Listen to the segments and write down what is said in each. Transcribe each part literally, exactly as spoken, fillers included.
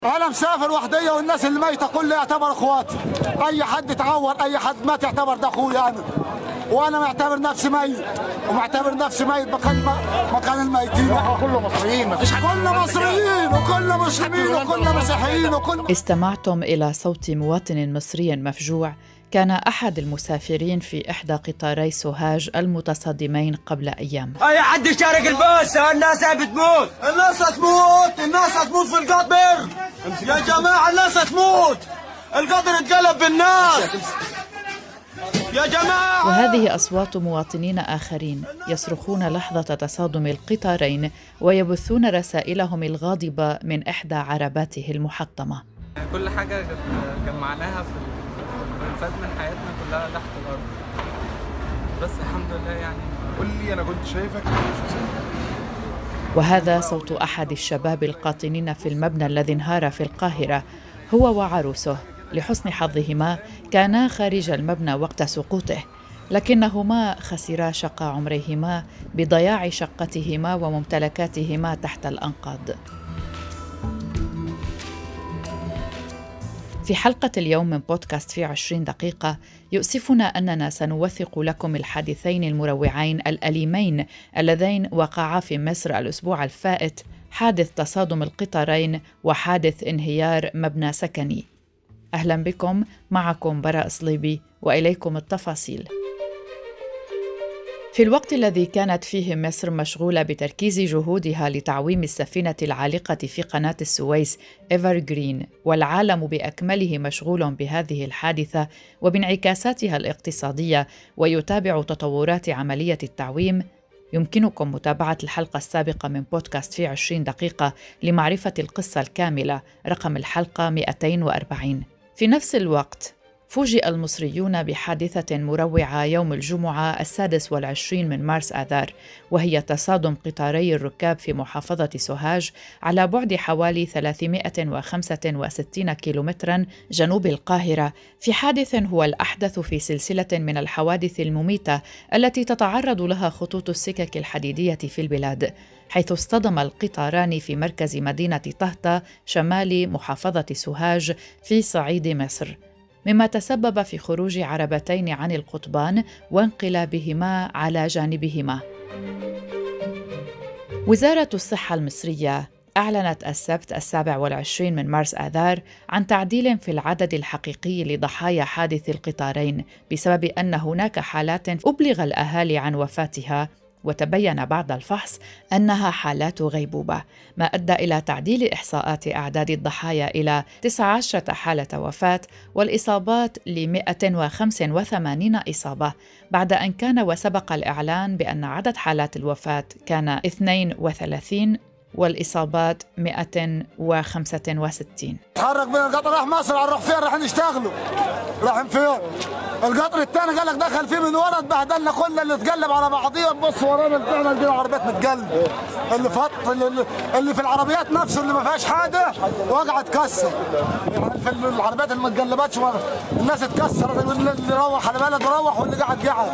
أنا مسافر وحدية والناس اللي ميتة كلها يعتبر إخواتي. أي حد اتعور أي حد مات يعتبر ده أخويا أنا. وأنا معتبر نفسي ميت ومعتبر نفسي ميت مكان مكان الميتين. كله مصريين مفيش حد. كله مصريين وكل مسلمين وكل مسيحيين وكل. استمعتم إلى صوت مواطن مصري مفجوع كان أحد المسافرين في إحدى قطاري سوهاج المتصادمين قبل أيام. أي حد يشارك الباص الناس بتموت، الناس هتموت، الناس هتموت في القطر. يا جماعة الناس هتموت، القطر اتقلب بالناس يا جماعة. وهذه أصوات مواطنين آخرين يصرخون لحظة تصادم القطارين ويبثون رسائلهم الغاضبة من إحدى عرباته المحطمة. كل حاجة جمعناها في الفات من حياتنا كلها تحت الأرض، بس الحمد لله يعني. قول لي أنا كنت شايفك. وهذا صوت أحد الشباب القاطنين في المبنى الذي انهار في القاهرة هو وعروسه. لحسن حظهما كانا خارج المبنى وقت سقوطه، لكنهما خسرا شقى عمريهما بضياع شقتهما وممتلكاتهما تحت الأنقاض. في حلقة اليوم من بودكاست في عشرين دقيقة يؤسفنا أننا سنوثق لكم الحادثين المروعين الأليمين اللذين وقعا في مصر الأسبوع الفائت، حادث تصادم القطارين وحادث انهيار مبنى سكني. أهلا بكم، معكم براء صليبي وإليكم التفاصيل. في الوقت الذي كانت فيه مصر مشغولة بتركيز جهودها لتعويم السفينة العالقة في قناة السويس إيفرغرين، والعالم بأكمله مشغول بهذه الحادثة وبانعكاساتها الاقتصادية ويتابع تطورات عملية التعويم، يمكنكم متابعة الحلقة السابقة من بودكاست في عشرين دقيقة لمعرفة القصة الكاملة، رقم الحلقة مئتين وأربعين. في نفس الوقت فوجئ المصريون بحادثة مروعة يوم الجمعة السادس والعشرين من مارس آذار، وهي تصادم قطاري الركاب في محافظة سوهاج على بعد حوالي ثلاثمائة وخمسة وستين كيلومتراً جنوب القاهرة، في حادث هو الأحدث في سلسلة من الحوادث المميتة التي تتعرض لها خطوط السكك الحديدية في البلاد، حيث اصطدم القطاران في مركز مدينة طهطا شمال محافظة سوهاج في صعيد مصر، مما تسبب في خروج عربتين عن القضبان وانقلابهما على جانبهما. وزارة الصحة المصرية أعلنت السبت السابع والعشرين من مارس آذار عن تعديل في العدد الحقيقي لضحايا حادث القطارين بسبب أن هناك حالات أبلغ الأهالي عن وفاتها، وتبين بعد الفحص أنها حالات غيبوبة، ما أدى إلى تعديل إحصاءات أعداد الضحايا إلى تسعة عشر حالة وفاة والإصابات ل مئة وخمسة وثمانين إصابة، بعد أن كان وسبق الإعلان بأن عدد حالات الوفاة كان اثنين وثلاثين والإصابات مئة وخمسة وستين. تحرك من القطر راح مصر، هنروح فين؟ راح نشتغلوا. رايحين فين؟ القطر الثاني قال لك دخل فيه من ورا، اتبهدلنا كلنا، اللي اتقلب على بعضيه. بص ورانا طلعنا لقينا عربيات متقلب، اللي فط اللي, اللي في العربيات نفسه اللي ما فيهاش حاجه وقعت تكسر. يعني في العربيات اللي ما اتقلبتش الناس اتكسرت، اللي روح على بلد روح واللي قاعد قاعد.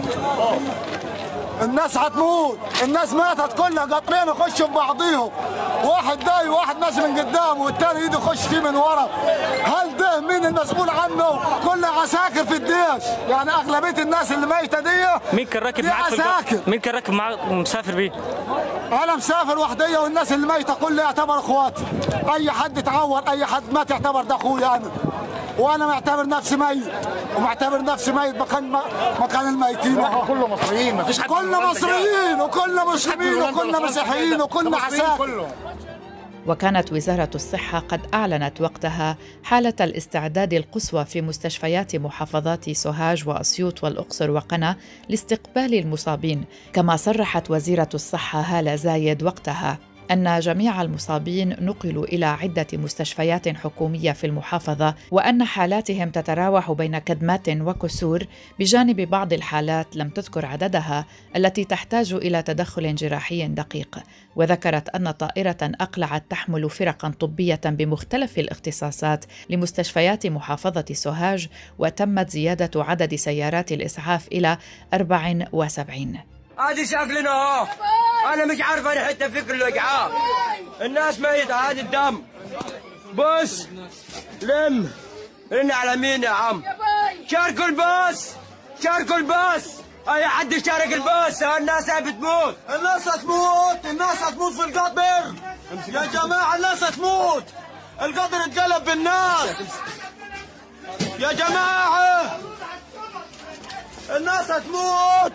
الناس هتموت، الناس ماتت كلها، قطرين يخشوا ببعضيهم، واحد داي وواحد ماشي من قدام والتاني ايده يخش فيه من ورا. هل ده مين المسؤول عنه؟ كلها عساكر في الجيش، يعني اغلبيه الناس اللي ميته دي مين كان راكب معاك في القطر؟ مين كان راكب معاك مسافر بيه؟ انا مسافر وحديه والناس اللي ميته كلها يعتبر اخواتي. اي حد اتعور اي حد مات يعتبر ده اخويا انا. وانا معتبر نفسي ميت ومعتبر نفسي ميت مكان مكان الميتين. كله مصريين مفيش حد. كل مصريين وكل مسلمين وكل مسيحيين وكل عساكر. وكانت وزارة الصحة قد أعلنت وقتها حالة الاستعداد القصوى في مستشفيات محافظات سوهاج وأسيوط والأقصر وقنا لاستقبال المصابين، كما صرحت وزيرة الصحة هالة زايد وقتها أن جميع المصابين نقلوا إلى عدة مستشفيات حكومية في المحافظة، وأن حالاتهم تتراوح بين كدمات وكسور، بجانب بعض الحالات لم تذكر عددها التي تحتاج إلى تدخل جراحي دقيق. وذكرت أن طائرة أقلعت تحمل فرقا طبية بمختلف الاختصاصات لمستشفيات محافظة سوهاج، وتمت زيادة عدد سيارات الإسعاف إلى أربع وسبعين. هذه شكلنا اهو، انا مش عارف انا حتى فكر الوجعان، الناس ميتة، هذا الدم بص لم رن على مين يا عم؟ شاركوا الباص شاركوا الباص اي حد يشارك الباص الناس بتموت الناس هتموت الناس هتموت في القطر يا جماعة الناس هتموت القطر اتقلب بالناس يا جماعة الناس هتموت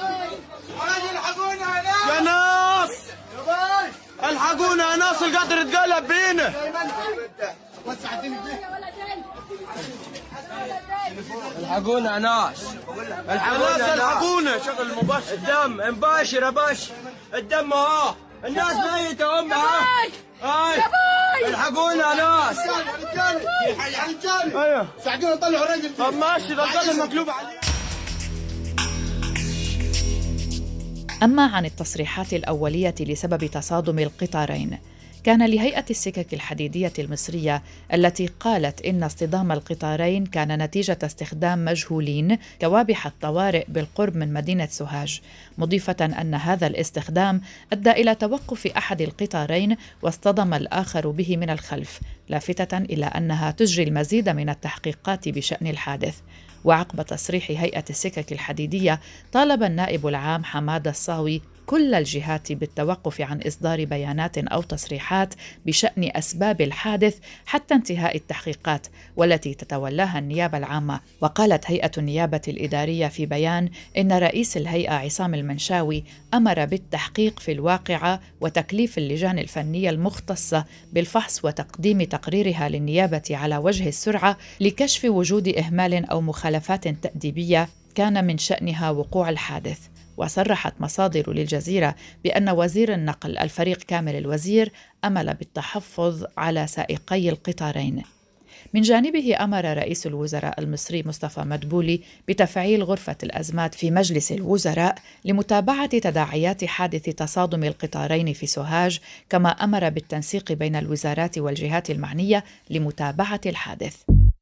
يا ناس الحقونا يا ناس القطر اتقلب بينا الحقونا يا ناس الحقونا الحقونا شغل مباشر الدم مباشر يا باش الدم اهو الناس ميتة ام اهو هاي الحقونا يا ناس ايوه ساعدونا نطلعوا الراجل طب ماشي ده القدر مقلوب عليه. أما عن التصريحات الأولية لسبب تصادم القطارين، كان لهيئة السكك الحديدية المصرية التي قالت إن اصطدام القطارين كان نتيجة استخدام مجهولين كوابح الطوارئ بالقرب من مدينة سوهاج، مضيفة أن هذا الاستخدام أدى إلى توقف أحد القطارين واصطدم الآخر به من الخلف، لافتة إلى أنها تجري المزيد من التحقيقات بشأن الحادث. وعقب تصريح هيئة السكك الحديدية، طالب النائب العام حمادة الصاوي كل الجهات بالتوقف عن إصدار بيانات أو تصريحات بشأن أسباب الحادث حتى انتهاء التحقيقات والتي تتولاها النيابة العامة. وقالت هيئة النيابة الإدارية في بيان إن رئيس الهيئة عصام المنشاوي أمر بالتحقيق في الواقعة وتكليف اللجان الفنية المختصة بالفحص وتقديم تقريرها للنيابة على وجه السرعة لكشف وجود إهمال أو مخالفات تأديبية كان من شأنها وقوع الحادث. وصرحت مصادر للجزيرة بأن وزير النقل الفريق كامل الوزير أمل بالتحفظ على سائقي القطارين. من جانبه أمر رئيس الوزراء المصري مصطفى مدبولي بتفعيل غرفة الأزمات في مجلس الوزراء لمتابعة تداعيات حادث تصادم القطارين في سوهاج، كما أمر بالتنسيق بين الوزارات والجهات المعنية لمتابعة الحادث.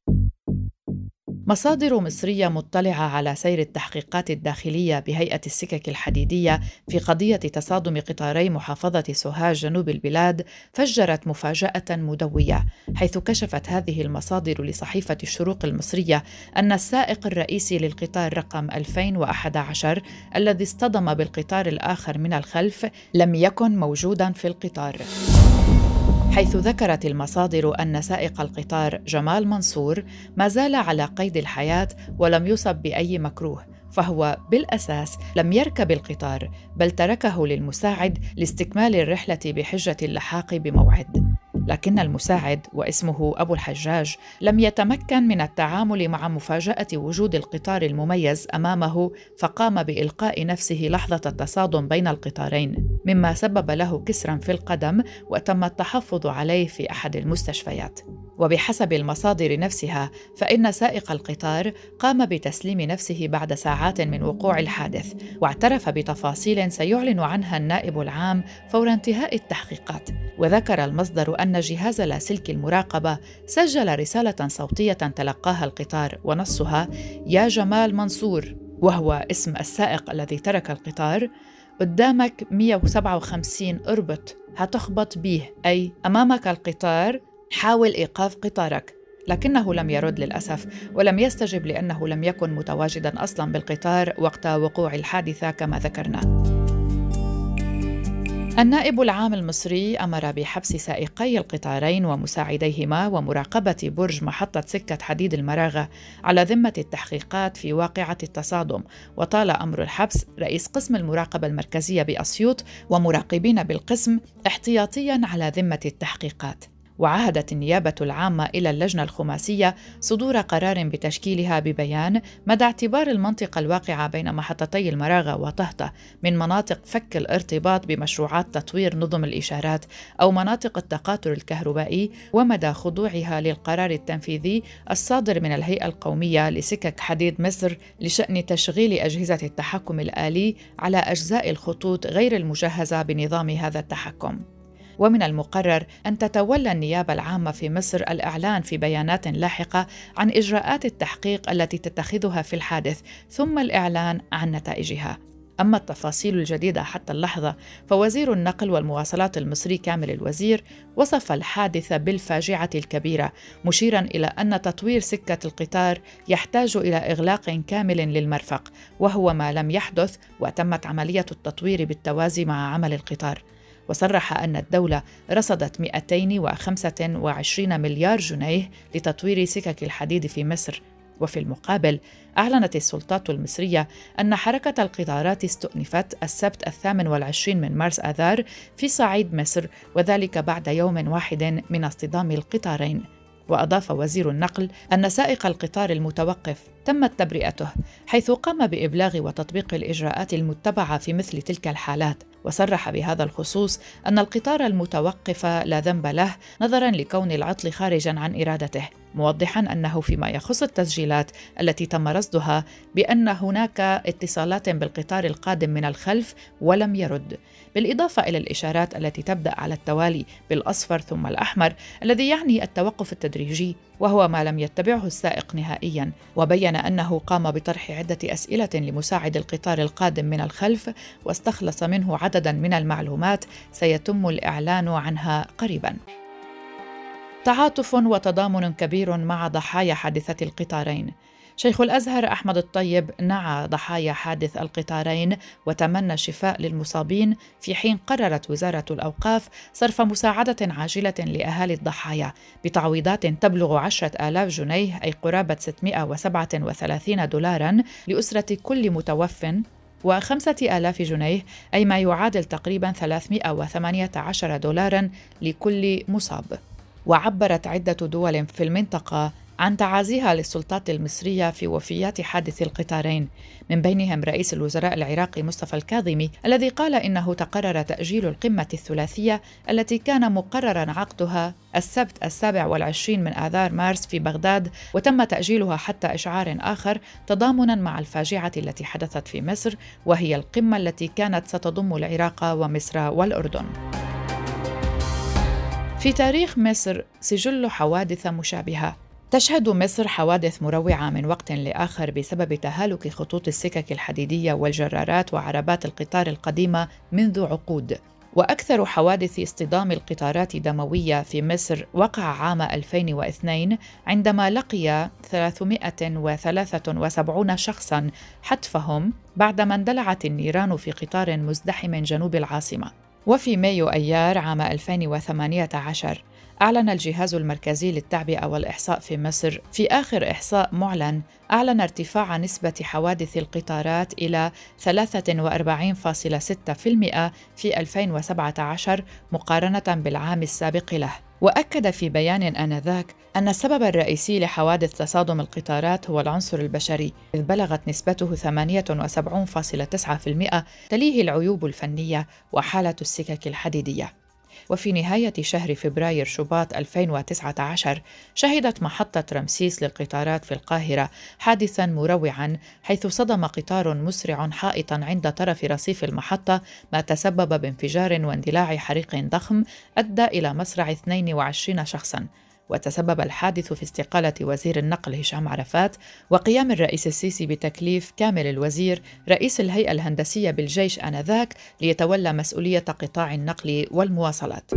مصادر مصرية مطلعة على سير التحقيقات الداخلية بهيئة السكك الحديدية في قضية تصادم قطاري محافظة سوهاج جنوب البلاد فجرت مفاجأة مدوية، حيث كشفت هذه المصادر لصحيفة الشروق المصرية أن السائق الرئيسي للقطار رقم ألفين وأحد عشر الذي اصطدم بالقطار الآخر من الخلف لم يكن موجوداً في القطار، حيث ذكرت المصادر أن سائق القطار جمال منصور ما زال على قيد الحياة ولم يصب بأي مكروه، فهو بالأساس لم يركب القطار بل تركه للمساعد لاستكمال الرحلة بحجة اللحاق بموعد. لكن المساعد واسمه أبو الحجاج لم يتمكن من التعامل مع مفاجأة وجود القطار المميز أمامه، فقام بإلقاء نفسه لحظة التصادم بين القطارين، مما سبب له كسراً في القدم وتم التحفظ عليه في أحد المستشفيات. وبحسب المصادر نفسها فإن سائق القطار قام بتسليم نفسه بعد ساعات من وقوع الحادث، واعترف بتفاصيل سيعلن عنها النائب العام فور انتهاء التحقيقات. وذكر المصدر أن جهاز لاسلكي المراقبة سجل رسالة صوتية تلقاها القطار ونصها: يا جمال منصور، وهو اسم السائق الذي ترك القطار، قدامك مئة وسبعة وخمسين اربط هتخبط بيه، أي أمامك القطار، حاول إيقاف قطارك. لكنه لم يرد للأسف، ولم يستجب لأنه لم يكن متواجداً أصلاً بالقطار وقت وقوع الحادثة كما ذكرنا. النائب العام المصري أمر بحبس سائقي القطارين ومساعديهما ومراقبة برج محطة سكة حديد المراغة على ذمة التحقيقات في واقعة التصادم، وطال أمر الحبس رئيس قسم المراقبة المركزية بأسيوط ومراقبين بالقسم احتياطياً على ذمة التحقيقات. وعهدت النيابة العامة إلى اللجنة الخماسية صدور قرار بتشكيلها ببيان مدى اعتبار المنطقة الواقعة بين محطتي المراغة وطهطة من مناطق فك الارتباط بمشروعات تطوير نظم الإشارات أو مناطق التقاطر الكهربائي، ومدى خضوعها للقرار التنفيذي الصادر من الهيئة القومية لسكك حديد مصر لشأن تشغيل أجهزة التحكم الآلي على أجزاء الخطوط غير المجهزة بنظام هذا التحكم. ومن المقرر أن تتولى النيابة العامة في مصر الإعلان في بيانات لاحقة عن إجراءات التحقيق التي تتخذها في الحادث، ثم الإعلان عن نتائجها. أما التفاصيل الجديدة حتى اللحظة فوزير النقل والمواصلات المصري كامل الوزير وصف الحادثة بالفاجعة الكبيرة، مشيراً إلى أن تطوير سكة القطار يحتاج إلى إغلاق كامل للمرفق، وهو ما لم يحدث وتمت عملية التطوير بالتوازي مع عمل القطار. وصرح أن الدولة رصدت مئتين وخمسة وعشرين مليار جنيه لتطوير سكك الحديد في مصر. وفي المقابل أعلنت السلطات المصرية أن حركة القطارات استؤنفت السبت الثامن والعشرين من مارس آذار في صعيد مصر، وذلك بعد يوم واحد من اصطدام القطارين. وأضاف وزير النقل أن سائق القطار المتوقف تمت تبرئته، حيث قام بإبلاغ وتطبيق الإجراءات المتبعة في مثل تلك الحالات. وصرح بهذا الخصوص أن القطار المتوقف لا ذنب له نظراً لكون العطل خارجاً عن إرادته، موضحاً أنه فيما يخص التسجيلات التي تم رصدها بأن هناك اتصالات بالقطار القادم من الخلف ولم يرد، بالإضافة إلى الإشارات التي تبدأ على التوالي بالأصفر ثم الأحمر الذي يعني التوقف التدريجي، وهو ما لم يتبعه السائق نهائياً. وبين أنه قام بطرح عدة أسئلة لمساعد القطار القادم من الخلف واستخلص منه عدداً من المعلومات سيتم الإعلان عنها قريباً. تعاطف وتضامن كبير مع ضحايا حادثة القطارين. شيخ الأزهر أحمد الطيب نعى ضحايا حادث القطارين وتمنى الشفاء للمصابين، في حين قررت وزارة الأوقاف صرف مساعدة عاجلة لأهالي الضحايا بتعويضات تبلغ عشرة آلاف جنيه، أي قرابة ستمائة وسبعة وثلاثين دولاراً لأسرة كل متوفٍ، وخمسة آلاف جنيه، أي ما يعادل تقريباً ثلاثمائة وثمانية عشر دولاراً لكل مصاب. وعبرت عدة دول في المنطقة عن تعازيها للسلطات المصرية في وفيات حادث القطارين، من بينهم رئيس الوزراء العراقي مصطفى الكاظمي الذي قال إنه تقرر تأجيل القمة الثلاثية التي كان مقرراً عقدها السبت السابع والعشرين من آذار مارس في بغداد، وتم تأجيلها حتى إشعار آخر تضامناً مع الفاجعة التي حدثت في مصر، وهي القمة التي كانت ستضم العراق ومصر والأردن. في تاريخ مصر سجل حوادث مشابهة. تشهد مصر حوادث مروعة من وقت لآخر بسبب تهالك خطوط السكك الحديدية والجرارات وعربات القطار القديمة منذ عقود. وأكثر حوادث اصطدام القطارات دموية في مصر وقع عام ألفين واثنين، عندما لقي ثلاثمائة وثلاثة وسبعين شخصاً حتفهم بعدما اندلعت النيران في قطار مزدحم جنوب العاصمة. وفي مايو أيار عام ألفين وثمانية عشر أعلن الجهاز المركزي للتعبئة والإحصاء في مصر في آخر إحصاء معلن أعلن ارتفاع نسبة حوادث القطارات إلى ثلاثة وأربعين فاصلة ستة بالمئة في ألفين وسبعة عشر مقارنة بالعام السابق له. وأكد في بيان آنذاك أن السبب الرئيسي لحوادث تصادم القطارات هو العنصر البشري، إذ بلغت نسبته ثمانية وسبعين فاصلة تسعة بالمئة، تليه العيوب الفنية وحالة السكك الحديدية. وفي نهاية شهر فبراير شباط ألفين وتسعة عشر شهدت محطة رمسيس للقطارات في القاهرة حادثاً مروعاً، حيث صدم قطار مسرع حائطاً عند طرف رصيف المحطة، ما تسبب بانفجار واندلاع حريق ضخم أدى إلى مصرع اثنين وعشرين شخصاً. وتسبب الحادث في استقالة وزير النقل هشام عرفات وقيام الرئيس السيسي بتكليف كامل الوزير رئيس الهيئة الهندسية بالجيش آنذاك ليتولى مسؤولية قطاع النقل والمواصلات.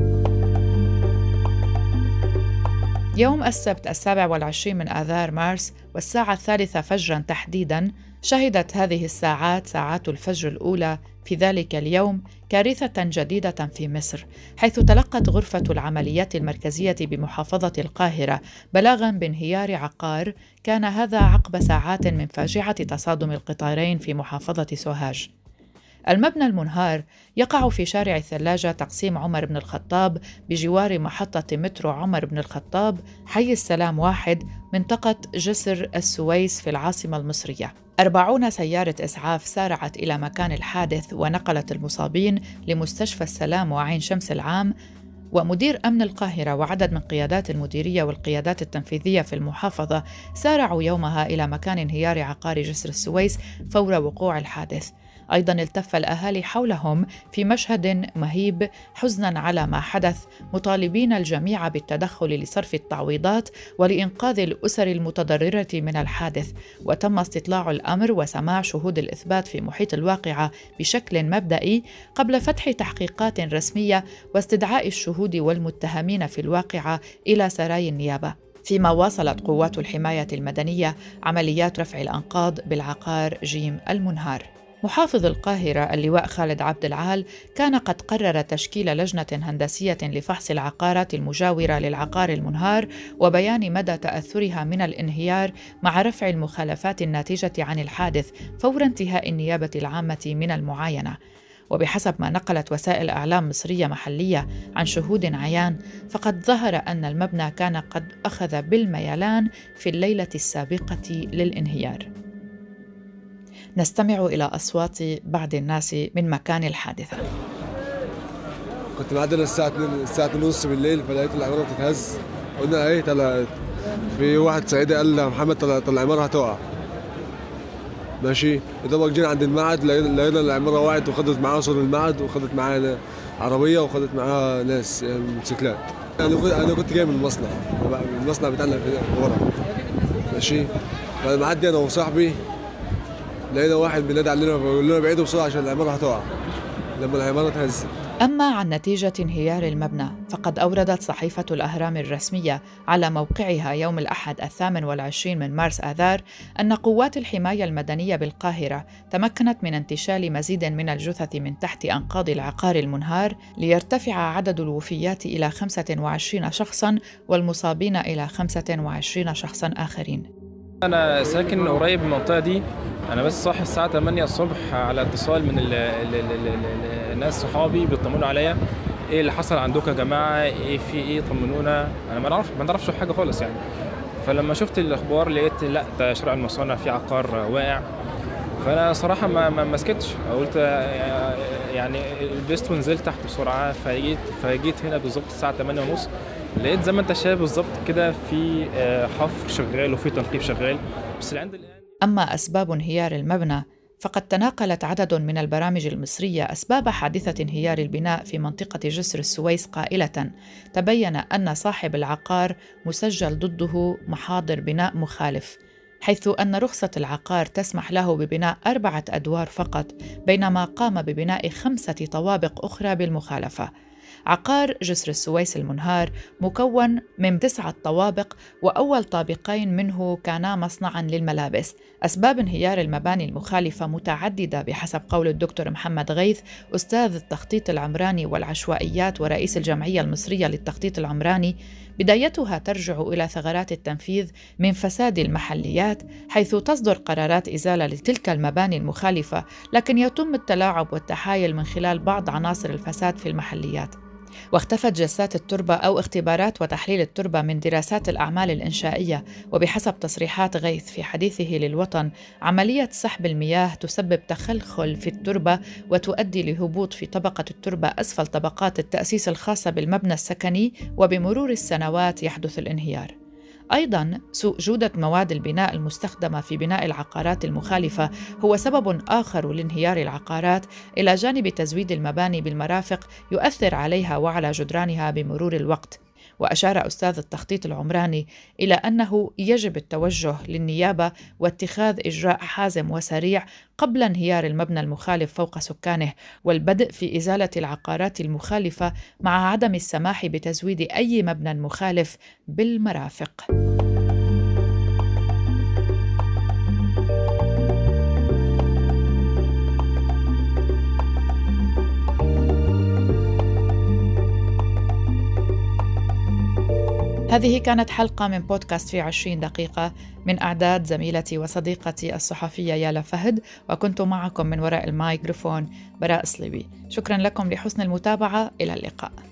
يوم السبت السابع والعشرين من آذار مارس والساعة الثالثة فجراً تحديداً، شهدت هذه الساعات ساعات الفجر الأولى في ذلك اليوم كارثة جديدة في مصر، حيث تلقت غرفة العمليات المركزية بمحافظة القاهرة بلاغاً بانهيار عقار، كان هذا عقب ساعات من فاجعة تصادم القطارين في محافظة سوهاج. المبنى المنهار يقع في شارع الثلاجة تقسيم عمر بن الخطاب بجوار محطة مترو عمر بن الخطاب، حي السلام واحد، منطقة جسر السويس في العاصمة المصرية. أربعون سيارة إسعاف سارعت إلى مكان الحادث ونقلت المصابين لمستشفى السلام وعين شمس العام. ومدير أمن القاهرة وعدد من قيادات المديرية والقيادات التنفيذية في المحافظة سارعوا يومها إلى مكان انهيار عقار جسر السويس فور وقوع الحادث. أيضاً التف الأهالي حولهم في مشهد مهيب حزناً على ما حدث، مطالبين الجميع بالتدخل لصرف التعويضات ولإنقاذ الأسر المتضررة من الحادث. وتم استطلاع الأمر وسماع شهود الإثبات في محيط الواقعة بشكل مبدئي قبل فتح تحقيقات رسمية واستدعاء الشهود والمتهمين في الواقعة إلى سراي النيابة. فيما واصلت قوات الحماية المدنية عمليات رفع الأنقاض بالعقار جيم المنهار. محافظ القاهرة اللواء خالد عبد العال كان قد قرر تشكيل لجنة هندسية لفحص العقارات المجاورة للعقار المنهار وبيان مدى تأثرها من الانهيار مع رفع المخالفات الناتجة عن الحادث فور انتهاء النيابة العامة من المعاينة. وبحسب ما نقلت وسائل إعلام مصرية محلية عن شهود عيان، فقد ظهر أن المبنى كان قد أخذ بالميلان في الليلة السابقة للانهيار. نستمع إلى أصوات بعض الناس من مكان الحادثة. كنت معدل الساعة اتنين الساعة اتنين ونص بالليل، فلقيت العمارة بتتهز. قلنا ايه طلعت، في واحد صعيدي قال لي محمد طلع طلع العمارة هتقع. ماشي، يا جينا عند المعهد لقينا العمارة وقعت وخدت معاها صور المعهد وخدت معاها عربية وخدت معاها ناس يعني موتوسيكلات. انا كنت انا كنت جاي من المصنع، المصنع بتاعنا ورا. ماشي، فمعدي انا وصاحبي لقينا واحد بينادي علينا بيقول لنا بعيدوا بسرعه عشان العماره هتقع لما العماره تهز. أما عن نتيجة انهيار المبنى فقد أوردت صحيفة الأهرام الرسمية على موقعها يوم الأحد الثامن والعشرين من مارس آذار أن قوات الحماية المدنية بالقاهرة تمكنت من انتشال مزيد من الجثث من تحت أنقاض العقار المنهار ليرتفع عدد الوفيات إلى خمسة وعشرين شخصاً والمصابين إلى خمسة وعشرين شخصاً آخرين. أنا ساكن قريب من المنطقة دي، أنا بس صاحي الساعة ثمانية الصبح على اتصال من ال ال ال الناس صحابي بيطمنوا عليا إيه اللي حصل عندكم يا جماعة، إيه في إيه، طمنونا. أنا ما نعرف ما نعرفش حاجة خالص يعني. فلما شفت الأخبار لقيت لا ده شارع المصانع في عقار واقع، فأنا صراحة ما ما سكتش، قلت يعني لبست ونزلت تحت بسرعة. فجيت فجيت هنا بالظبط الساعة ثمانية ونص، لقيت زي ما أنت شايف بالظبط كده في حفر شغال وفي تنقيب شغال. بس عند الآن أما أسباب انهيار المبنى فقد تناقلت عدد من البرامج المصرية أسباب حادثة انهيار البناء في منطقة جسر السويس قائلة: تبين أن صاحب العقار مسجل ضده محاضر بناء مخالف، حيث أن رخصة العقار تسمح له ببناء أربعة أدوار فقط بينما قام ببناء خمسة طوابق أخرى بالمخالفة. عقار جسر السويس المنهار مكون من تسعة طوابق وأول طابقين منه كانا مصنعاً للملابس. أسباب انهيار المباني المخالفة متعددة بحسب قول الدكتور محمد غيث أستاذ التخطيط العمراني والعشوائيات ورئيس الجمعية المصرية للتخطيط العمراني. بدايتها ترجع إلى ثغرات التنفيذ من فساد المحليات، حيث تصدر قرارات إزالة لتلك المباني المخالفة، لكن يتم التلاعب والتحايل من خلال بعض عناصر الفساد في المحليات. واختفت جسات التربة أو اختبارات وتحليل التربة من دراسات الأعمال الإنشائية. وبحسب تصريحات غيث في حديثه للوطن، عملية سحب المياه تسبب تخلخل في التربة وتؤدي لهبوط في طبقة التربة أسفل طبقات التأسيس الخاصة بالمبنى السكني، وبمرور السنوات يحدث الانهيار. أيضاً سوء جودة مواد البناء المستخدمة في بناء العقارات المخالفة هو سبب آخر لانهيار العقارات، إلى جانب تزويد المباني بالمرافق يؤثر عليها وعلى جدرانها بمرور الوقت. وأشار أستاذ التخطيط العمراني إلى أنه يجب التوجه للنيابة واتخاذ إجراء حازم وسريع قبل انهيار المبنى المخالف فوق سكانه، والبدء في إزالة العقارات المخالفة مع عدم السماح بتزويد أي مبنى مخالف بالمرافق. هذه كانت حلقة من بودكاست في عشرين دقيقة من أعداد زميلتي وصديقتي الصحفية يالا فهد، وكنت معكم من وراء الميكروفون براء صليبي. شكرا لكم لحسن المتابعة، إلى اللقاء.